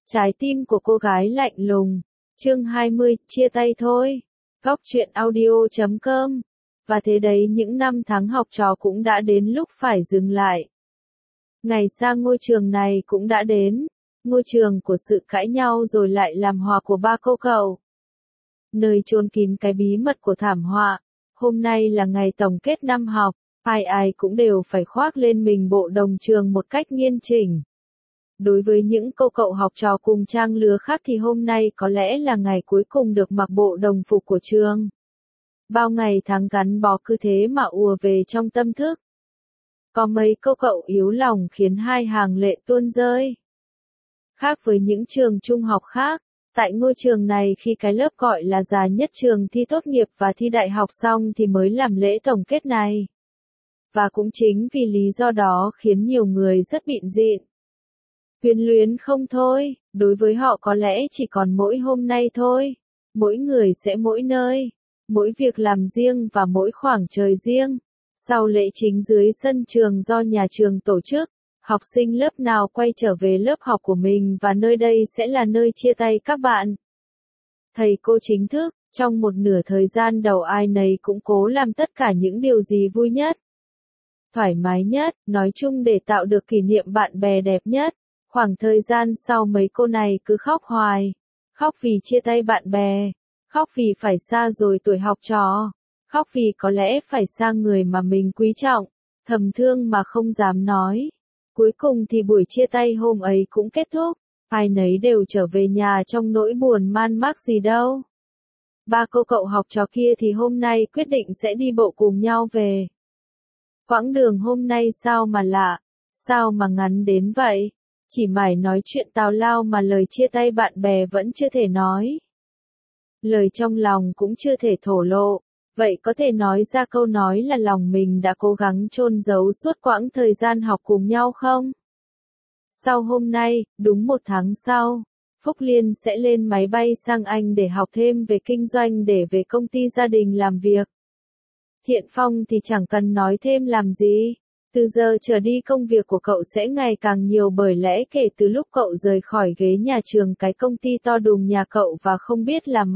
Trái tim của cô gái lạnh lùng. Chương 20, chia tay thôi. Góc truyện audio.com. Và thế đấy, những năm tháng học trò cũng đã đến lúc phải dừng lại. Ngày sang ngôi trường này cũng đã đến. Ngôi trường của sự cãi nhau rồi lại làm hòa của ba cô cậu. Nơi chôn kín cái bí mật của thảm họa. Hôm nay là ngày tổng kết năm học. Ai ai cũng đều phải khoác lên mình bộ đồng trường một cách nghiêm chỉnh. Đối với những cô cậu học trò cùng trang lứa khác thì hôm nay có lẽ là ngày cuối cùng được mặc bộ đồng phục của trường. Bao ngày tháng gắn bó cứ thế mà ùa về trong tâm thức. Có mấy cô cậu yếu lòng khiến hai hàng lệ tuôn rơi. Khác với những trường trung học khác, tại ngôi trường này khi cái lớp gọi là già nhất trường thi tốt nghiệp và thi đại học xong thì mới làm lễ tổng kết này. Và cũng chính vì lý do đó khiến nhiều người rất bịn dịn. Quyến luyến không thôi, đối với họ có lẽ chỉ còn mỗi hôm nay thôi. Mỗi người sẽ mỗi nơi, mỗi việc làm riêng và mỗi khoảng trời riêng. Sau lễ chính dưới sân trường do nhà trường tổ chức, học sinh lớp nào quay trở về lớp học của mình và nơi đây sẽ là nơi chia tay các bạn. Thầy cô chính thức, trong một nửa thời gian đầu ai nấy cũng cố làm tất cả những điều gì vui nhất, thoải mái nhất, nói chung để tạo được kỷ niệm bạn bè đẹp nhất. Khoảng thời gian sau mấy cô này cứ khóc hoài. Khóc vì chia tay bạn bè. Khóc vì phải xa rồi tuổi học trò. Khóc vì có lẽ phải xa người mà mình quý trọng. Thầm thương mà không dám nói. Cuối cùng thì buổi chia tay hôm ấy cũng kết thúc. Ai nấy đều trở về nhà trong nỗi buồn man mác gì đâu. Ba cô cậu học trò kia thì hôm nay quyết định sẽ đi bộ cùng nhau về. Quãng đường hôm nay sao mà lạ, sao mà ngắn đến vậy? Chỉ mải nói chuyện tào lao mà lời chia tay bạn bè vẫn chưa thể nói. Lời trong lòng cũng chưa thể thổ lộ, vậy có thể nói ra câu nói là lòng mình đã cố gắng chôn giấu suốt quãng thời gian học cùng nhau không? Sau hôm nay, đúng 1 tháng sau, Phúc Liên sẽ lên máy bay sang Anh để học thêm về kinh doanh để về công ty gia đình làm việc. Thiện Phong thì chẳng cần nói thêm làm gì. Từ giờ trở đi công việc của cậu sẽ ngày càng nhiều bởi lẽ kể từ lúc cậu rời khỏi ghế nhà trường cái công ty to đùng nhà cậu và không biết là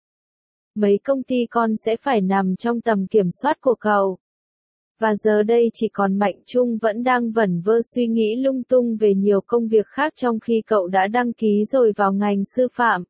mấy công ty con sẽ phải nằm trong tầm kiểm soát của cậu. Và giờ đây chỉ còn Mạnh Trung vẫn đang vẩn vơ suy nghĩ lung tung về nhiều công việc khác trong khi cậu đã đăng ký rồi vào ngành sư phạm.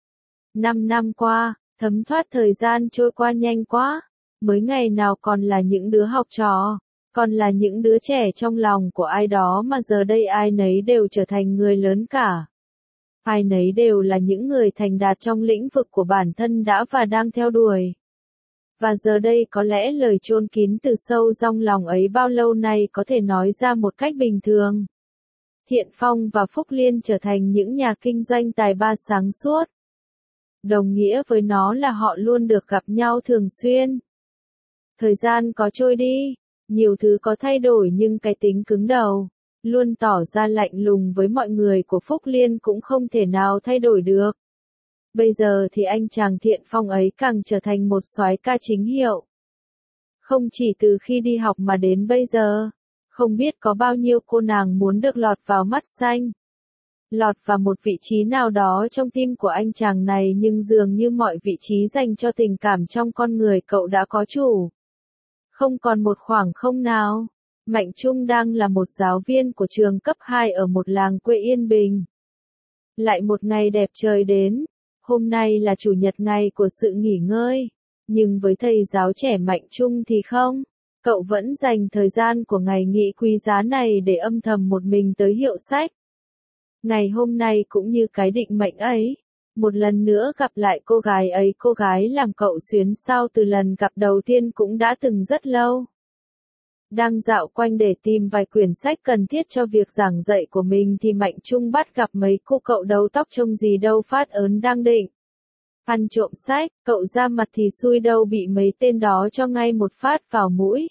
5 năm qua, thấm thoát thời gian trôi qua nhanh quá, mới ngày nào còn là những đứa học trò. Còn là những đứa trẻ trong lòng của ai đó mà giờ đây ai nấy đều trở thành người lớn cả. Ai nấy đều là những người thành đạt trong lĩnh vực của bản thân đã và đang theo đuổi. Và giờ đây có lẽ lời chôn kín từ sâu trong lòng ấy bao lâu nay có thể nói ra một cách bình thường. Thiện Phong và Phúc Liên trở thành những nhà kinh doanh tài ba sáng suốt. Đồng nghĩa với nó là họ luôn được gặp nhau thường xuyên. Thời gian có trôi đi. Nhiều thứ có thay đổi nhưng cái tính cứng đầu, luôn tỏ ra lạnh lùng với mọi người của Phúc Liên cũng không thể nào thay đổi được. Bây giờ thì anh chàng Thiện Phong ấy càng trở thành một soái ca chính hiệu. Không chỉ từ khi đi học mà đến bây giờ, không biết có bao nhiêu cô nàng muốn được lọt vào mắt xanh. Lọt vào một vị trí nào đó trong tim của anh chàng này nhưng dường như mọi vị trí dành cho tình cảm trong con người cậu đã có chủ. Không còn một khoảng không nào. Mạnh Trung đang là một giáo viên của trường cấp 2 ở một làng quê yên bình. Lại một ngày đẹp trời đến. Hôm nay là chủ nhật ngày của sự nghỉ ngơi. Nhưng với thầy giáo trẻ Mạnh Trung thì không. Cậu vẫn dành thời gian của ngày nghỉ quý giá này để âm thầm một mình tới hiệu sách. Ngày hôm nay cũng như cái định mệnh ấy. Một lần nữa gặp lại cô gái ấy, cô gái làm cậu xuyến sao từ lần gặp đầu tiên cũng đã từng rất lâu. Đang dạo quanh để tìm vài quyển sách cần thiết cho việc giảng dạy của mình thì Mạnh Trung bắt gặp mấy cô cậu đầu tóc trông gì đâu phát ớn đang định ăn trộm sách, cậu ra mặt thì xui đâu bị mấy tên đó cho ngay một phát vào mũi.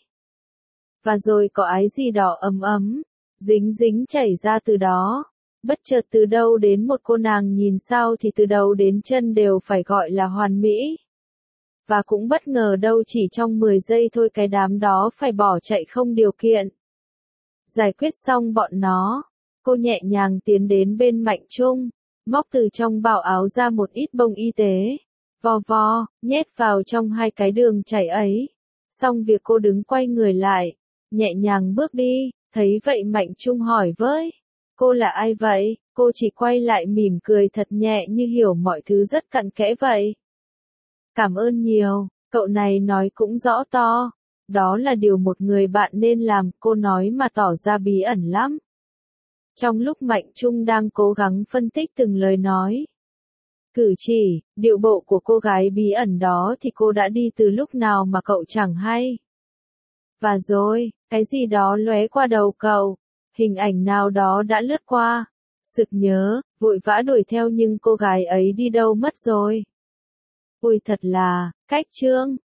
Và rồi có ái gì đỏ ấm ấm, dính dính chảy ra từ đó. Bất chợt từ đâu đến một cô nàng nhìn sao thì từ đầu đến chân đều phải gọi là hoàn mỹ. Và cũng bất ngờ đâu chỉ trong 10 giây thôi cái đám đó phải bỏ chạy không điều kiện. Giải quyết xong bọn nó, cô nhẹ nhàng tiến đến bên Mạnh Trung, móc từ trong bảo áo ra một ít bông y tế, vo vo, nhét vào trong hai cái đường chảy ấy. Xong việc cô đứng quay người lại, nhẹ nhàng bước đi, thấy vậy Mạnh Trung hỏi với. Cô là ai vậy? Cô chỉ quay lại mỉm cười thật nhẹ như hiểu mọi thứ rất cặn kẽ vậy. Cảm ơn nhiều, cậu này nói cũng rõ to. Đó là điều một người bạn nên làm, cô nói mà tỏ ra bí ẩn lắm. Trong lúc Mạnh Trung đang cố gắng phân tích từng lời nói, cử chỉ, điệu bộ của cô gái bí ẩn đó thì cô đã đi từ lúc nào mà cậu chẳng hay. Và rồi, cái gì đó lóe qua đầu cậu, hình ảnh nào đó đã lướt qua. Sực nhớ, vội vã đuổi theo nhưng cô gái ấy đi đâu mất rồi. Ôi thật là, cách chương.